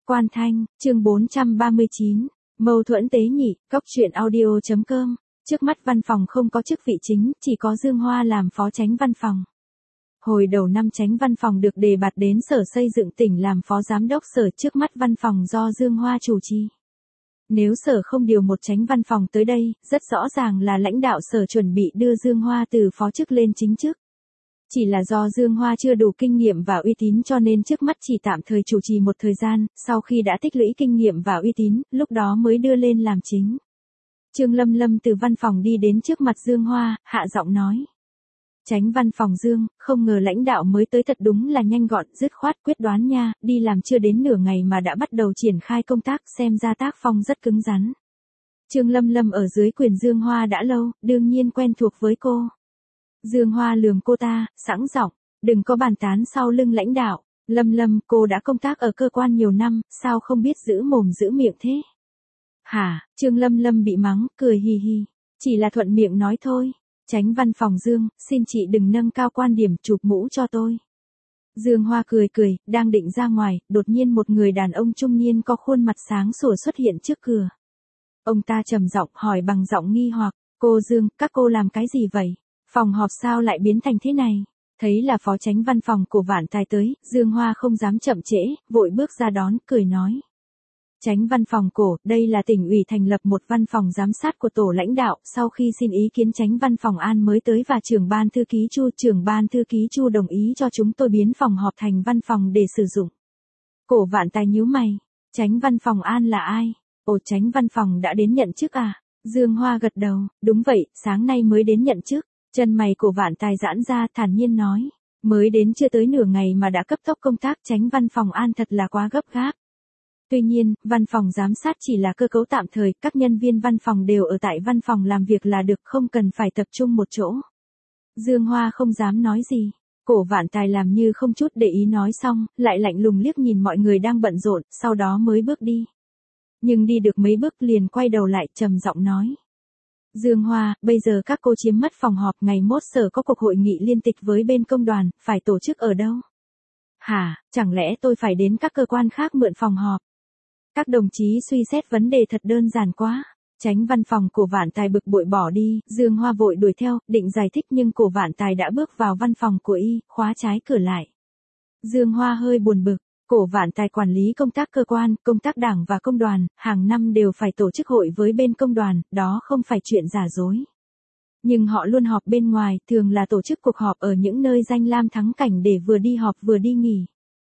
Quan Thanh, chương 439, mâu thuẫn tế nhị, góc truyện audio.com. Trước mắt văn phòng không có chức vị chính, chỉ có Dương Hoa làm phó chánh văn phòng. Hồi đầu năm chánh văn phòng được đề bạt đến Sở Xây dựng tỉnh làm phó giám đốc sở, trước mắt văn phòng do Dương Hoa chủ trì. Nếu sở không điều một chánh văn phòng tới đây, rất rõ ràng là lãnh đạo sở chuẩn bị đưa Dương Hoa từ phó chức lên chính chức. Chỉ là do Dương Hoa chưa đủ kinh nghiệm và uy tín cho nên trước mắt chỉ tạm thời chủ trì một thời gian, sau khi đã tích lũy kinh nghiệm và uy tín, lúc đó mới đưa lên làm chính. Trương Lâm Lâm từ văn phòng đi đến trước mặt Dương Hoa, hạ giọng nói. Chánh văn phòng Dương, không ngờ lãnh đạo mới tới thật đúng là nhanh gọn, dứt khoát, quyết đoán nha, đi làm chưa đến nửa ngày mà đã bắt đầu triển khai công tác, xem ra tác phong rất cứng rắn. Trương Lâm Lâm ở dưới quyền Dương Hoa đã lâu, đương nhiên quen thuộc với cô. Dương Hoa lườm cô ta, sẵn giọng, đừng có bàn tán sau lưng lãnh đạo. Lâm Lâm, cô đã công tác ở cơ quan nhiều năm, sao không biết giữ mồm giữ miệng thế? Hả? Trương Lâm Lâm bị mắng, cười hì hì. Chỉ là thuận miệng nói thôi. Chánh văn phòng Dương, xin chị đừng nâng cao quan điểm, chụp mũ cho tôi. Dương Hoa cười cười, đang định ra ngoài, đột nhiên một người đàn ông trung niên có khuôn mặt sáng sủa xuất hiện trước cửa. Ông ta trầm giọng hỏi bằng giọng nghi hoặc, cô Dương, các cô làm cái gì vậy? Phòng họp sao lại biến thành thế này? Thấy là phó chánh văn phòng của Vạn Tài tới, Dương Hoa không dám chậm trễ, vội bước ra đón, cười nói. Chánh văn phòng cổ, đây là tỉnh ủy thành lập một văn phòng giám sát của tổ lãnh đạo, sau khi xin ý kiến chánh văn phòng An mới tới và trưởng ban thư ký Chu đồng ý cho chúng tôi biến phòng họp thành văn phòng để sử dụng. Cổ Vạn Tài nhíu mày, chánh văn phòng An là ai? Ồ, chánh văn phòng đã đến nhận chức à? Dương Hoa gật đầu, đúng vậy, sáng nay mới đến nhận chức. Chân mày của Vạn Tài giãn ra, thản nhiên nói, mới đến chưa tới nửa ngày mà đã cấp tốc công tác, chánh văn phòng An thật là quá gấp gáp. Tuy nhiên, văn phòng giám sát chỉ là cơ cấu tạm thời, các nhân viên văn phòng đều ở tại văn phòng làm việc là được, không cần phải tập trung một chỗ. Dương Hoa không dám nói gì. Cổ Vạn Tài làm như không chút để ý nói xong, lại lạnh lùng liếc nhìn mọi người đang bận rộn, sau đó mới bước đi. Nhưng đi được mấy bước liền quay đầu lại, trầm giọng nói. Dương Hoa, bây giờ các cô chiếm mất phòng họp, ngày mốt sở có cuộc hội nghị liên tịch với bên công đoàn, phải tổ chức ở đâu? Hả, chẳng lẽ tôi phải đến các cơ quan khác mượn phòng họp? Các đồng chí suy xét vấn đề thật đơn giản quá. Chánh văn phòng của Vạn Tài bực bội bỏ đi, Dương Hoa vội đuổi theo, định giải thích nhưng cổ Vạn Tài đã bước vào văn phòng của y, khóa trái cửa lại. Dương Hoa hơi buồn bực. Cổ Vạn Tài quản lý công tác cơ quan, công tác đảng và công đoàn, hàng năm đều phải tổ chức hội với bên công đoàn, đó không phải chuyện giả dối. Nhưng họ luôn họp bên ngoài, thường là tổ chức cuộc họp ở những nơi danh lam thắng cảnh để vừa đi họp vừa đi nghỉ.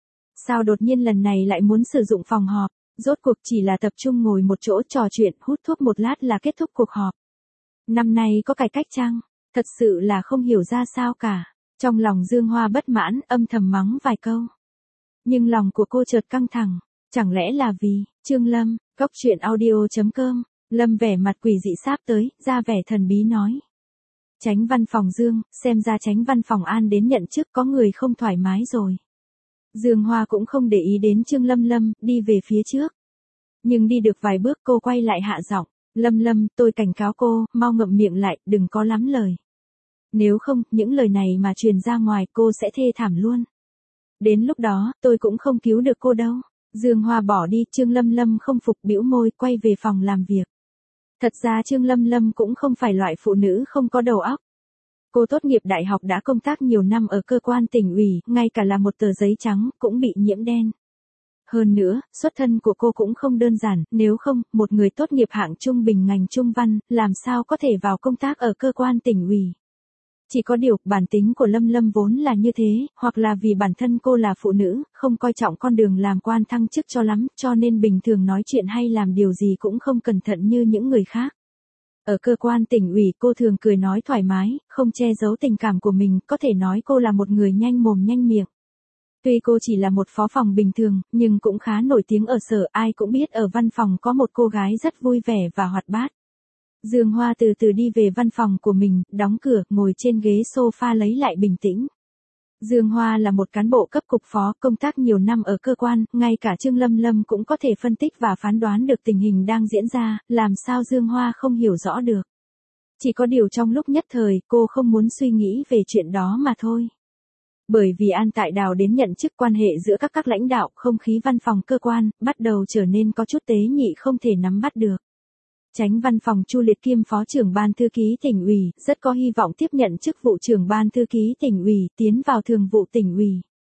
Sao đột nhiên lần này lại muốn sử dụng phòng họp? Rốt cuộc chỉ là tập trung ngồi một chỗ trò chuyện, hút thuốc một lát là kết thúc cuộc họp. Năm nay có cải cách chăng? Thật sự là không hiểu ra sao cả. Trong lòng Dương Hoa bất mãn, âm thầm mắng vài câu. Nhưng lòng của cô chợt căng thẳng, chẳng lẽ là vì, Trương Lâm, góc truyện audio.com, Lâm vẻ mặt quỷ dị sáp tới, ra vẻ thần bí nói. Chánh văn phòng Dương, xem ra chánh văn phòng An đến nhận chức có người không thoải mái rồi. Dương Hoa cũng không để ý đến Trương Lâm Lâm, đi về phía trước. Nhưng đi được vài bước cô quay lại hạ giọng, Lâm Lâm, tôi cảnh cáo cô, mau ngậm miệng lại, đừng có lắm lời. Nếu không, những lời này mà truyền ra ngoài cô sẽ thê thảm luôn. Đến lúc đó, tôi cũng không cứu được cô đâu. Dương Hoa bỏ đi, Trương Lâm Lâm không phục bĩu môi, quay về phòng làm việc. Thật ra Trương Lâm Lâm cũng không phải loại phụ nữ không có đầu óc. Cô tốt nghiệp đại học đã công tác nhiều năm ở cơ quan tỉnh ủy, ngay cả là một tờ giấy trắng, cũng bị nhiễm đen. Hơn nữa, xuất thân của cô cũng không đơn giản, nếu không, một người tốt nghiệp hạng trung bình ngành trung văn, làm sao có thể vào công tác ở cơ quan tỉnh ủy. Chỉ có điều, bản tính của Lâm Lâm vốn là như thế, hoặc là vì bản thân cô là phụ nữ, không coi trọng con đường làm quan thăng chức cho lắm, cho nên bình thường nói chuyện hay làm điều gì cũng không cẩn thận như những người khác. Ở cơ quan tỉnh ủy cô thường cười nói thoải mái, không che giấu tình cảm của mình, có thể nói cô là một người nhanh mồm nhanh miệng. Tuy cô chỉ là một phó phòng bình thường, nhưng cũng khá nổi tiếng ở sở, ai cũng biết ở văn phòng có một cô gái rất vui vẻ và hoạt bát. Dương Hoa từ từ đi về văn phòng của mình, đóng cửa, ngồi trên ghế sofa lấy lại bình tĩnh. Dương Hoa là một cán bộ cấp cục phó, công tác nhiều năm ở cơ quan, ngay cả Trương Lâm Lâm cũng có thể phân tích và phán đoán được tình hình đang diễn ra, làm sao Dương Hoa không hiểu rõ được. Chỉ có điều trong lúc nhất thời, cô không muốn suy nghĩ về chuyện đó mà thôi. Bởi vì An Tại Đào đến nhận chức, quan hệ giữa các lãnh đạo, không khí văn phòng cơ quan, bắt đầu trở nên có chút tế nhị, không thể nắm bắt được. Chánh văn phòng Chu Liệt kiêm phó trưởng ban thư ký tỉnh ủy, rất có hy vọng tiếp nhận chức vụ trưởng ban thư ký tỉnh ủy, tiến vào thường vụ tỉnh ủy.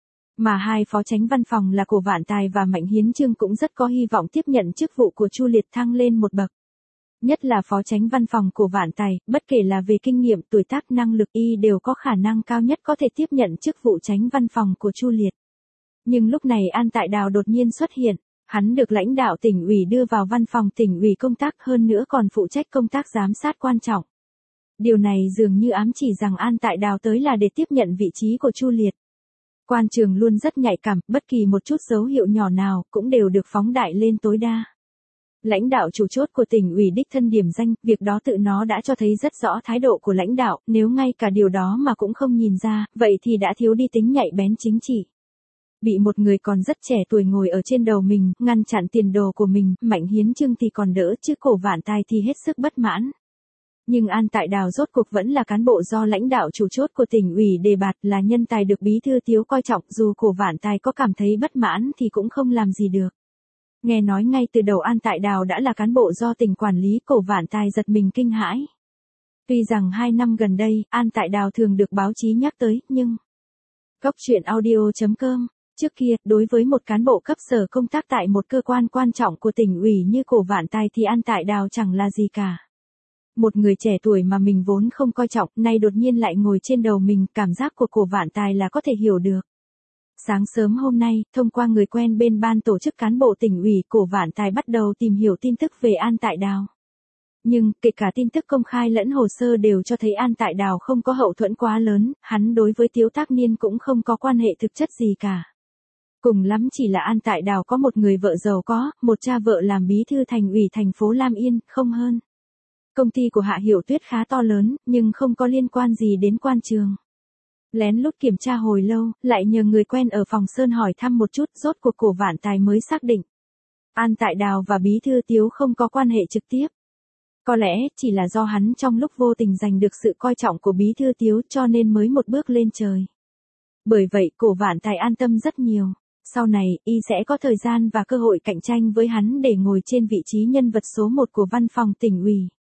Mà hai phó chánh văn phòng là Cổ Vạn Tài và Mạnh Hiến Chương cũng rất có hy vọng tiếp nhận chức vụ của Chu Liệt, thăng lên một bậc. Nhất là phó chánh văn phòng Cổ Vạn Tài, bất kể là về kinh nghiệm, tuổi tác, năng lực y đều có khả năng cao nhất có thể tiếp nhận chức vụ chánh văn phòng của Chu Liệt. Nhưng lúc này An Tại Đào đột nhiên xuất hiện, hắn được lãnh đạo tỉnh ủy đưa vào văn phòng tỉnh ủy công tác, hơn nữa còn phụ trách công tác giám sát quan trọng. Điều này dường như ám chỉ rằng An Tại Đào tới là để tiếp nhận vị trí của Chu Liệt. Quan trường luôn rất nhạy cảm, bất kỳ một chút dấu hiệu nhỏ nào cũng đều được phóng đại lên tối đa. Lãnh đạo chủ chốt của tỉnh ủy đích thân điểm danh, việc đó tự nó đã cho thấy rất rõ thái độ của lãnh đạo, nếu ngay cả điều đó mà cũng không nhìn ra, vậy thì đã thiếu đi tính nhạy bén chính trị. Bị một người còn rất trẻ tuổi ngồi ở trên đầu mình, ngăn chặn tiền đồ của mình, Mạnh Hiến Chương thì còn đỡ, chứ Cổ Vạn Tài thì hết sức bất mãn. Nhưng An Tại Đào rốt cuộc vẫn là cán bộ do lãnh đạo chủ chốt của tỉnh ủy đề bạt, là nhân tài được Bí thư Tiếu coi trọng, dù Cổ Vạn Tài có cảm thấy bất mãn thì cũng không làm gì được. Nghe nói ngay từ đầu An Tại Đào đã là cán bộ do tỉnh quản lý, Cổ Vạn Tài giật mình kinh hãi. Tuy rằng 2 năm gần đây, An Tại Đào thường được báo chí nhắc tới, nhưng... Góc truyện audio.com. Trước kia, đối với một cán bộ cấp sở công tác tại một cơ quan quan trọng của tỉnh ủy như Cổ Vạn Tài thì An Tại Đào chẳng là gì cả. Một người trẻ tuổi mà mình vốn không coi trọng, nay đột nhiên lại ngồi trên đầu mình, cảm giác của Cổ Vạn Tài là có thể hiểu được. Sáng sớm hôm nay, thông qua người quen bên ban tổ chức cán bộ tỉnh ủy, Cổ Vạn Tài bắt đầu tìm hiểu tin tức về An Tại Đào. Nhưng, kể cả tin tức công khai lẫn hồ sơ đều cho thấy An Tại Đào không có hậu thuẫn quá lớn, hắn đối với Tiếu Tác Niên cũng không có quan hệ thực chất gì cả. Cùng lắm chỉ là An Tại Đào có một người vợ giàu có, một cha vợ làm bí thư thành ủy thành phố Lam Yên, không hơn. Công ty của Hạ Hiểu Tuyết khá to lớn, nhưng không có liên quan gì đến quan trường. Lén lút kiểm tra hồi lâu, lại nhờ người quen ở phòng Sơn hỏi thăm một chút, rốt cuộc Cổ Vạn Tài mới xác định. An Tại Đào và Bí thư Tiếu không có quan hệ trực tiếp. Có lẽ, chỉ là do hắn trong lúc vô tình giành được sự coi trọng của Bí thư Tiếu cho nên mới một bước lên trời. Bởi vậy, Cổ Vạn Tài an tâm rất nhiều. Sau này, y sẽ có thời gian và cơ hội cạnh tranh với hắn để ngồi trên vị trí nhân vật số 1 của văn phòng tỉnh ủy.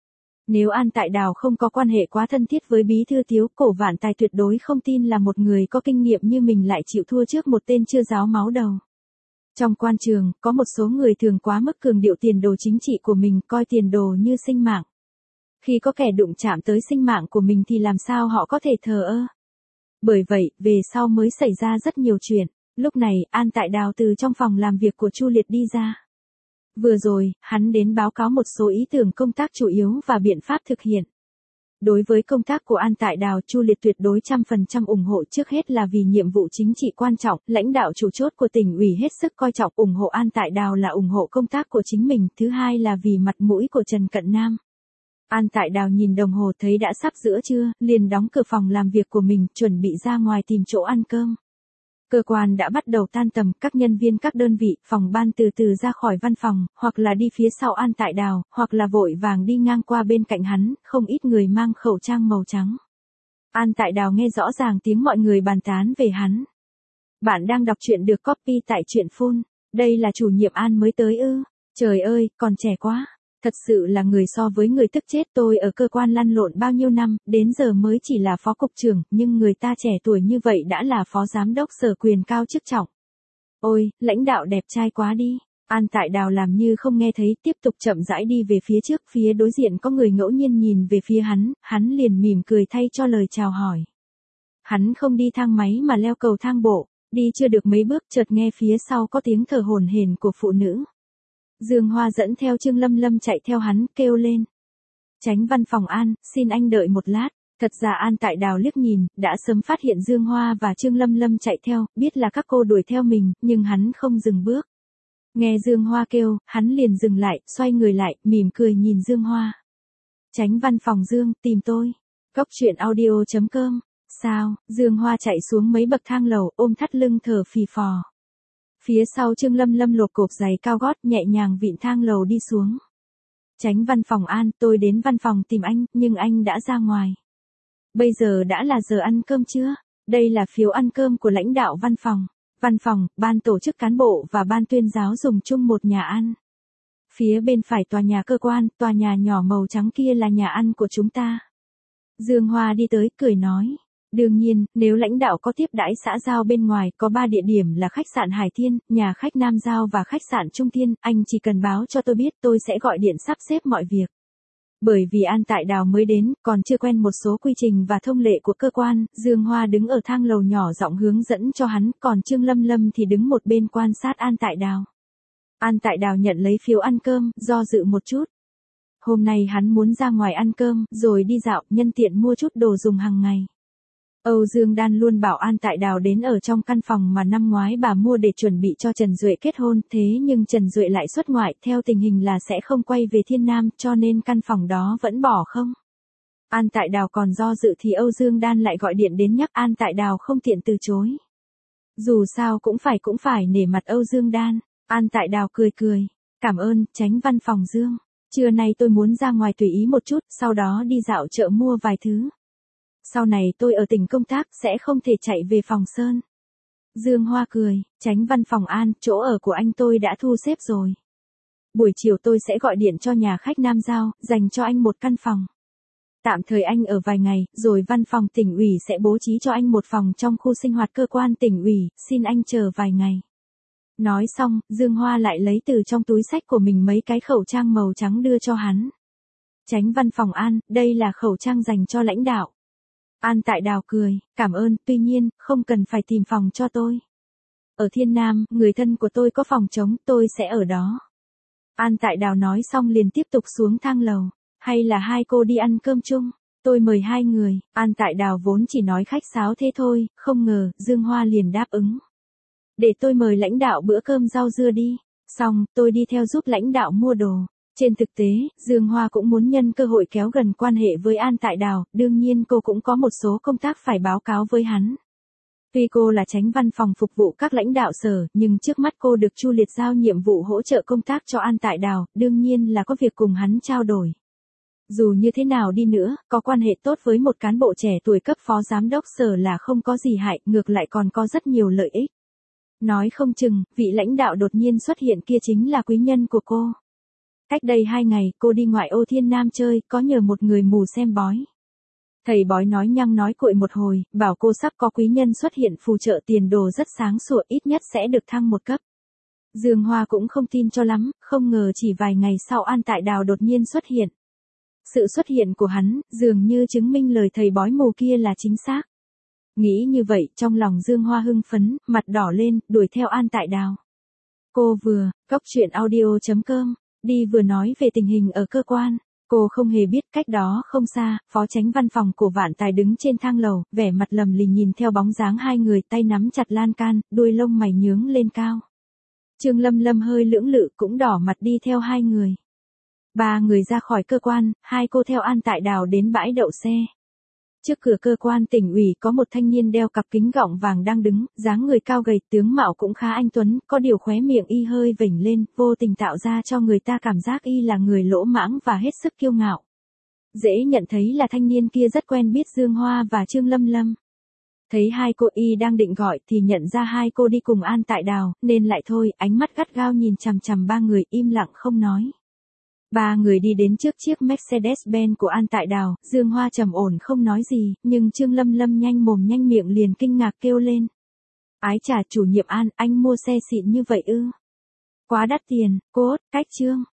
Nếu An Tại Đào không có quan hệ quá thân thiết với Bí thư Tiếu, Cổ Vạn Tài tuyệt đối không tin là một người có kinh nghiệm như mình lại chịu thua trước một tên chưa ráo máu đầu. Trong quan trường, có một số người thường quá mức cường điệu tiền đồ chính trị của mình, coi tiền đồ như sinh mạng. Khi có kẻ đụng chạm tới sinh mạng của mình thì làm sao họ có thể thờ ơ. Bởi vậy, về sau mới xảy ra rất nhiều chuyện. Lúc này, An Tại Đào từ trong phòng làm việc của Chu Liệt đi ra. Vừa rồi, hắn đến báo cáo một số ý tưởng công tác chủ yếu và biện pháp thực hiện. Đối với công tác của An Tại Đào, Chu Liệt tuyệt đối 100% ủng hộ, trước hết là vì nhiệm vụ chính trị quan trọng, lãnh đạo chủ chốt của tỉnh ủy hết sức coi trọng, ủng hộ An Tại Đào là ủng hộ công tác của chính mình, thứ hai là vì mặt mũi của Trần Cận Nam. An Tại Đào nhìn đồng hồ thấy đã sắp giữa trưa, liền đóng cửa phòng làm việc của mình, chuẩn bị ra ngoài tìm chỗ ăn cơm. Cơ quan đã bắt đầu tan tầm, các nhân viên các đơn vị, phòng ban từ từ ra khỏi văn phòng, hoặc là đi phía sau An Tại Đào, hoặc là vội vàng đi ngang qua bên cạnh hắn, không ít người mang khẩu trang màu trắng. An Tại Đào nghe rõ ràng tiếng mọi người bàn tán về hắn. Bạn đang đọc truyện được copy tại truyện phun. Đây là chủ nhiệm An mới tới ư? Trời ơi, còn trẻ quá. Thật sự là người so với người tức chết, tôi ở cơ quan lăn lộn bao nhiêu năm, đến giờ mới chỉ là phó cục trưởng, nhưng người ta trẻ tuổi như vậy đã là phó giám đốc sở, quyền cao chức trọng. Ôi, lãnh đạo đẹp trai quá đi. An Tại Đào làm như không nghe thấy, tiếp tục chậm rãi đi về phía trước, phía đối diện có người ngẫu nhiên nhìn về phía hắn liền mỉm cười thay cho lời chào hỏi. Hắn không đi thang máy mà leo cầu thang bộ, đi chưa được mấy bước chợt nghe phía sau có tiếng thở hổn hển của phụ nữ. Dương Hoa dẫn theo Trương Lâm Lâm chạy theo hắn, kêu lên. Chánh văn phòng An, xin anh đợi một lát. Thật ra An Tại Đào liếc nhìn, đã sớm phát hiện Dương Hoa và Trương Lâm Lâm chạy theo, biết là các cô đuổi theo mình, nhưng hắn không dừng bước. Nghe Dương Hoa kêu, hắn liền dừng lại, xoay người lại, mỉm cười nhìn Dương Hoa. Chánh văn phòng Dương, tìm tôi. Góc truyện audio.com. Sao? Dương Hoa chạy xuống mấy bậc thang lầu, ôm thắt lưng thở phì phò. Phía sau Trương Lâm Lâm lột cộp giày cao gót, nhẹ nhàng vịn thang lầu đi xuống. Chánh văn phòng An, tôi đến văn phòng tìm anh, nhưng anh đã ra ngoài. Bây giờ đã là giờ ăn cơm chưa? Đây là phiếu ăn cơm của lãnh đạo văn phòng. Văn phòng, ban tổ chức cán bộ và ban tuyên giáo dùng chung một nhà ăn. Phía bên phải tòa nhà cơ quan, tòa nhà nhỏ màu trắng kia là nhà ăn của chúng ta. Dương Hoa đi tới, cười nói. Đương nhiên, nếu lãnh đạo có tiếp đãi xã giao bên ngoài, có 3 địa điểm là khách sạn Hải Thiên, nhà khách Nam Giao và khách sạn Trung Thiên, anh chỉ cần báo cho tôi biết, tôi sẽ gọi điện sắp xếp mọi việc. Bởi vì An Tại Đào mới đến, còn chưa quen một số quy trình và thông lệ của cơ quan, Dương Hoa đứng ở thang lầu nhỏ giọng hướng dẫn cho hắn, còn Trương Lâm Lâm thì đứng một bên quan sát An Tại Đào. An Tại Đào nhận lấy phiếu ăn cơm, do dự một chút. Hôm nay hắn muốn ra ngoài ăn cơm, rồi đi dạo, nhân tiện mua chút đồ dùng hàng ngày. Âu Dương Đan luôn bảo An Tại Đào đến ở trong căn phòng mà năm ngoái bà mua để chuẩn bị cho Trần Duệ kết hôn, thế nhưng Trần Duệ lại xuất ngoại, theo tình hình là sẽ không quay về Thiên Nam, cho nên căn phòng đó vẫn bỏ không. An Tại Đào còn do dự thì Âu Dương Đan lại gọi điện đến nhắc, An Tại Đào không tiện từ chối. Dù sao cũng phải nể mặt Âu Dương Đan. An Tại Đào cười cười, cảm ơn, Chánh văn phòng Dương. Trưa nay tôi muốn ra ngoài tùy ý một chút, sau đó đi dạo chợ mua vài thứ. Sau này tôi ở tỉnh công tác, sẽ không thể chạy về phòng Sơn. Dương Hoa cười, Chánh văn phòng An, chỗ ở của anh tôi đã thu xếp rồi. Buổi chiều tôi sẽ gọi điện cho nhà khách Nam Giao, dành cho anh một căn phòng. Tạm thời anh ở vài ngày, rồi văn phòng tỉnh ủy sẽ bố trí cho anh một phòng trong khu sinh hoạt cơ quan tỉnh ủy, xin anh chờ vài ngày. Nói xong, Dương Hoa lại lấy từ trong túi xách của mình mấy cái khẩu trang màu trắng đưa cho hắn. Chánh văn phòng An, đây là khẩu trang dành cho lãnh đạo. An Tại Đào cười, cảm ơn, tuy nhiên, không cần phải tìm phòng cho tôi. Ở Thiên Nam, người thân của tôi có phòng trống, tôi sẽ ở đó. An Tại Đào nói xong liền tiếp tục xuống thang lầu. Hay là hai cô đi ăn cơm chung? Tôi mời 2 người. An Tại Đào vốn chỉ nói khách sáo thế thôi, không ngờ, Dương Hoa liền đáp ứng. Để tôi mời lãnh đạo bữa cơm rau dưa đi. Xong, tôi đi theo giúp lãnh đạo mua đồ. Trên thực tế, Dương Hoa cũng muốn nhân cơ hội kéo gần quan hệ với An Tại Đào, đương nhiên cô cũng có một số công tác phải báo cáo với hắn. Tuy cô là Chánh văn phòng phục vụ các lãnh đạo sở, nhưng trước mắt cô được Chu Liệt giao nhiệm vụ hỗ trợ công tác cho An Tại Đào, đương nhiên là có việc cùng hắn trao đổi. Dù như thế nào đi nữa, có quan hệ tốt với một cán bộ trẻ tuổi cấp phó giám đốc sở là không có gì hại, ngược lại còn có rất nhiều lợi ích. Nói không chừng, vị lãnh đạo đột nhiên xuất hiện kia chính là quý nhân của cô. Cách đây 2 ngày, cô đi ngoại ô Thiên Nam chơi, có nhờ một người mù xem bói. Thầy bói nói nhăng nói cuội một hồi, bảo cô sắp có quý nhân xuất hiện phù trợ tiền đồ rất sáng sủa, ít nhất sẽ được thăng một cấp. Dương Hoa cũng không tin cho lắm, không ngờ chỉ vài ngày sau An Tại Đào đột nhiên xuất hiện. Sự xuất hiện của hắn, dường như chứng minh lời thầy bói mù kia là chính xác. Nghĩ như vậy, trong lòng Dương Hoa hưng phấn, mặt đỏ lên, đuổi theo An Tại Đào. Cô vừa, coctruyện.audio.com, đi vừa nói về tình hình ở cơ quan. Cô không hề biết cách đó không xa, phó chánh văn phòng của Vạn Tài đứng trên thang lầu, vẻ mặt lầm lì nhìn theo bóng dáng 2 người, tay nắm chặt lan can, đuôi lông mày nhướng lên cao. Trương Lâm Lâm hơi lưỡng lự cũng đỏ mặt đi theo 2 người. 3 người ra khỏi cơ quan, 2 cô theo An Tại Đào đến bãi đậu xe. Trước cửa cơ quan tỉnh ủy có một thanh niên đeo cặp kính gọng vàng đang đứng, dáng người cao gầy, tướng mạo cũng khá anh tuấn, có điều khóe miệng y hơi vểnh lên, vô tình tạo ra cho người ta cảm giác y là người lỗ mãng và hết sức kiêu ngạo. Dễ nhận thấy là thanh niên kia rất quen biết Dương Hoa và Trương Lâm Lâm. Thấy 2 cô y đang định gọi thì nhận ra 2 cô đi cùng An Tại Đào, nên lại thôi, ánh mắt gắt gao nhìn chằm chằm 3 người im lặng không nói. 3 người đi đến trước chiếc Mercedes-Benz của An Tại Đào, Dương Hoa trầm ổn không nói gì, nhưng Trương Lâm Lâm nhanh mồm nhanh miệng liền kinh ngạc kêu lên. Ái chà, chủ nhiệm An, anh mua xe xịn như vậy ư? Quá đắt tiền, cốt, cách Trương.